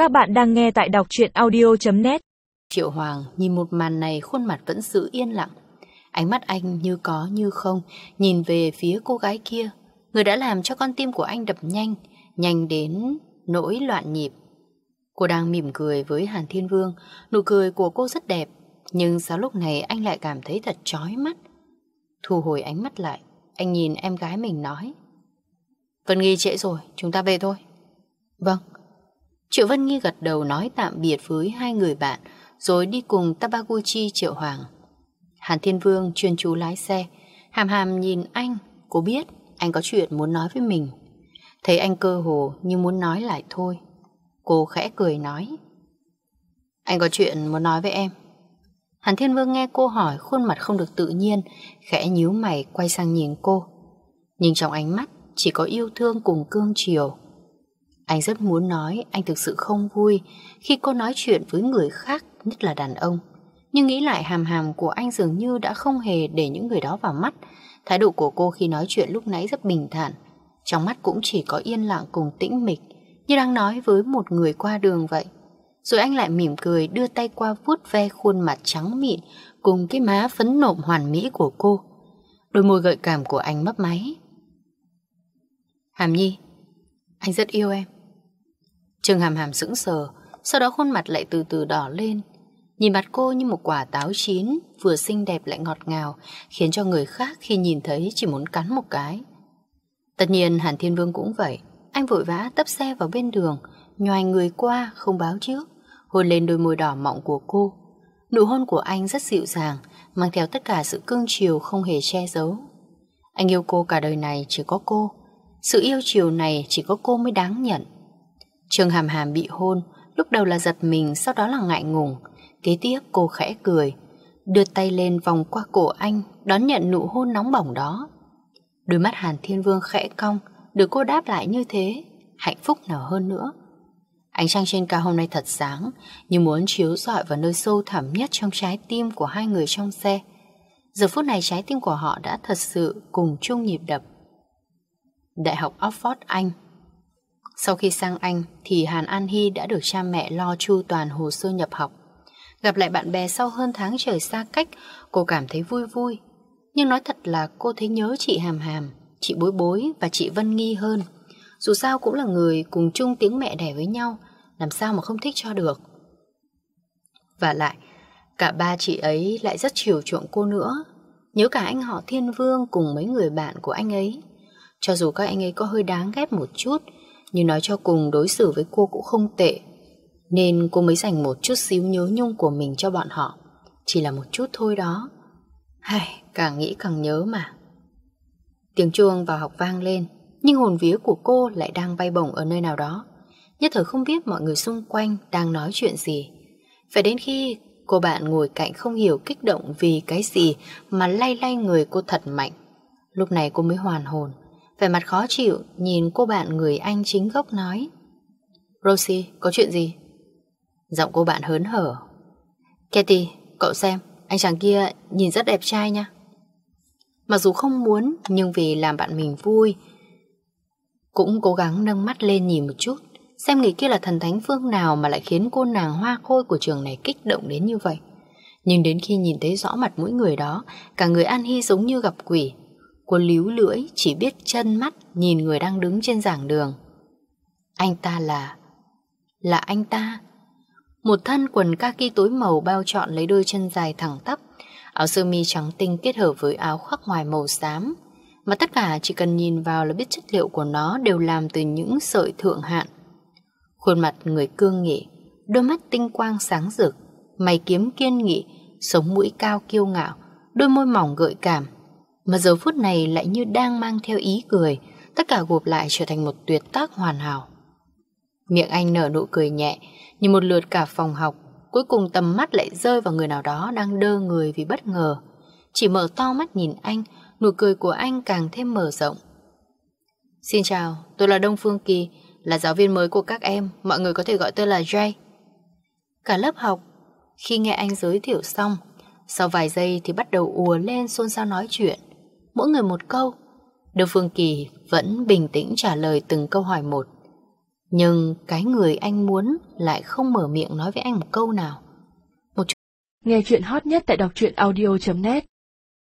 Các bạn đang nghe tại đọc truyện audio.net. Triệu Hoàng nhìn một màn này, khuôn mặt vẫn giữ yên lặng. Ánh mắt anh như có như không nhìn về phía cô gái kia, người đã làm cho con tim của anh đập nhanh, nhanh đến nỗi loạn nhịp. Cô đang mỉm cười với Hàn Thiên Vương. Nụ cười của cô rất đẹp, nhưng sao lúc này anh lại cảm thấy thật chói mắt. Thu hồi ánh mắt lại, anh nhìn em gái mình nói: Vân Nghi trễ rồi, chúng ta về thôi. Vâng. Triệu Vân Nghi gật đầu nói tạm biệt với hai người bạn, rồi đi cùng Tabaguchi Triệu Hoàng. Hàn Thiên Vương chuyên chú lái xe, hàm hàm nhìn anh. Cô biết anh có chuyện muốn nói với mình. Thấy anh cơ hồ như muốn nói lại thôi, cô khẽ cười nói: Anh có chuyện muốn nói với em. Hàn Thiên Vương nghe cô hỏi, khuôn mặt không được tự nhiên, khẽ nhíu mày quay sang nhìn cô. Nhưng trong ánh mắt chỉ có yêu thương cùng cương chiều. Anh rất muốn nói anh thực sự không vui khi cô nói chuyện với người khác, nhất là đàn ông. Nhưng nghĩ lại hàm hàm của anh dường như đã không hề để những người đó vào mắt. Thái độ của cô khi nói chuyện lúc nãy rất bình thản, trong mắt cũng chỉ có yên lặng cùng tĩnh mịch, như đang nói với một người qua đường vậy. Rồi anh lại mỉm cười, đưa tay qua vuốt ve khuôn mặt trắng mịn cùng cái má phấn nộm hoàn mỹ của cô. Đôi môi gợi cảm của anh mấp máy. Hàm Nhi, anh rất yêu em. Trương Hàm Hàm sững sờ, sau đó khuôn mặt lại từ từ đỏ lên. Nhìn mặt cô như một quả táo chín, vừa xinh đẹp lại ngọt ngào, khiến cho người khác khi nhìn thấy chỉ muốn cắn một cái. Tất nhiên Hàn Thiên Vương cũng vậy. Anh vội vã tấp xe vào bên đường, nhoài người qua không báo trước, hôn lên đôi môi đỏ mọng của cô. Nụ hôn của anh rất dịu dàng, mang theo tất cả sự cương chiều không hề che giấu. Anh yêu cô cả đời này chỉ có cô. Sự yêu chiều này chỉ có cô mới đáng nhận. Trương Hàm Hàm bị hôn, lúc đầu là giật mình, sau đó là ngại ngùng. Kế tiếp cô khẽ cười, đưa tay lên vòng qua cổ anh, đón nhận nụ hôn nóng bỏng đó. Đôi mắt Hàn Thiên Vương khẽ cong, được cô đáp lại như thế, hạnh phúc nào hơn nữa. Ánh trăng trên cao hôm nay thật sáng, như muốn chiếu rọi vào nơi sâu thẳm nhất trong trái tim của hai người trong xe. Giờ phút này trái tim của họ đã thật sự cùng chung nhịp đập. Đại học Oxford, Anh. Sau khi sang Anh thì Hàn An Hy đã được cha mẹ lo chu toàn hồ sơ nhập học. Gặp lại bạn bè sau hơn tháng trời xa cách, cô cảm thấy vui vui. Nhưng nói thật là cô thấy nhớ chị Hàm Hàm, chị Bối Bối và chị Vân Nghi hơn. Dù sao cũng là người cùng chung tiếng mẹ đẻ với nhau, làm sao mà không thích cho được. Và lại, cả ba chị ấy lại rất chiều chuộng cô nữa. Nhớ cả anh họ Thiên Vương cùng mấy người bạn của anh ấy. Cho dù các anh ấy có hơi đáng ghét một chút, nhưng nói cho cùng đối xử với cô cũng không tệ, nên cô mới dành một chút xíu nhớ nhung của mình cho bọn họ. Chỉ là một chút thôi đó. Hay, càng nghĩ càng nhớ mà. Tiếng chuông vào học vang lên, nhưng hồn vía của cô lại đang bay bổng ở nơi nào đó. Nhất thời không biết mọi người xung quanh đang nói chuyện gì. Phải đến khi cô bạn ngồi cạnh không hiểu kích động vì cái gì mà lay lay người cô thật mạnh, lúc này cô mới hoàn hồn, vẻ mặt khó chịu nhìn cô bạn người Anh chính gốc nói: Rosie, có chuyện gì? Giọng cô bạn hớn hở: Katie, cậu xem, anh chàng kia nhìn rất đẹp trai nha. Mặc dù không muốn, nhưng vì làm bạn mình vui, cũng cố gắng nâng mắt lên nhìn một chút, xem người kia là thần thánh phương nào mà lại khiến cô nàng hoa khôi của trường này kích động đến như vậy. Nhưng đến khi nhìn thấy rõ mặt mỗi người đó, cả người An Hy giống như gặp quỷ. Cô líu lưỡi, chỉ biết chân mắt nhìn người đang đứng trên giảng đường. Anh ta là anh ta. Một thân quần kaki tối màu bao trọn lấy đôi chân dài thẳng tắp, áo sơ mi trắng tinh kết hợp với áo khoác ngoài màu xám, mà tất cả chỉ cần nhìn vào là biết chất liệu của nó đều làm từ những sợi thượng hạng. Khuôn mặt người cương nghị, đôi mắt tinh quang sáng rực, mày kiếm kiên nghị, sống mũi cao kiêu ngạo, đôi môi mỏng gợi cảm, mà giờ phút này lại như đang mang theo ý cười, tất cả gộp lại trở thành một tuyệt tác hoàn hảo. Miệng anh nở nụ cười nhẹ, nhìn một lượt cả phòng học, cuối cùng tầm mắt lại rơi vào người nào đó đang đơ người vì bất ngờ. Chỉ mở to mắt nhìn anh, nụ cười của anh càng thêm mở rộng. Xin chào, tôi là Đông Phương Kỳ, là giáo viên mới của các em, mọi người có thể gọi tôi là Jay. Cả lớp học, khi nghe anh giới thiệu xong, sau vài giây thì bắt đầu ùa lên xôn xao nói chuyện, mỗi người một câu. Đông Phương Kỳ vẫn bình tĩnh trả lời từng câu hỏi một. Nhưng cái người anh muốn lại không mở miệng nói với anh một câu nào. Nghe chuyện hot nhất tại đọc truyện audio.net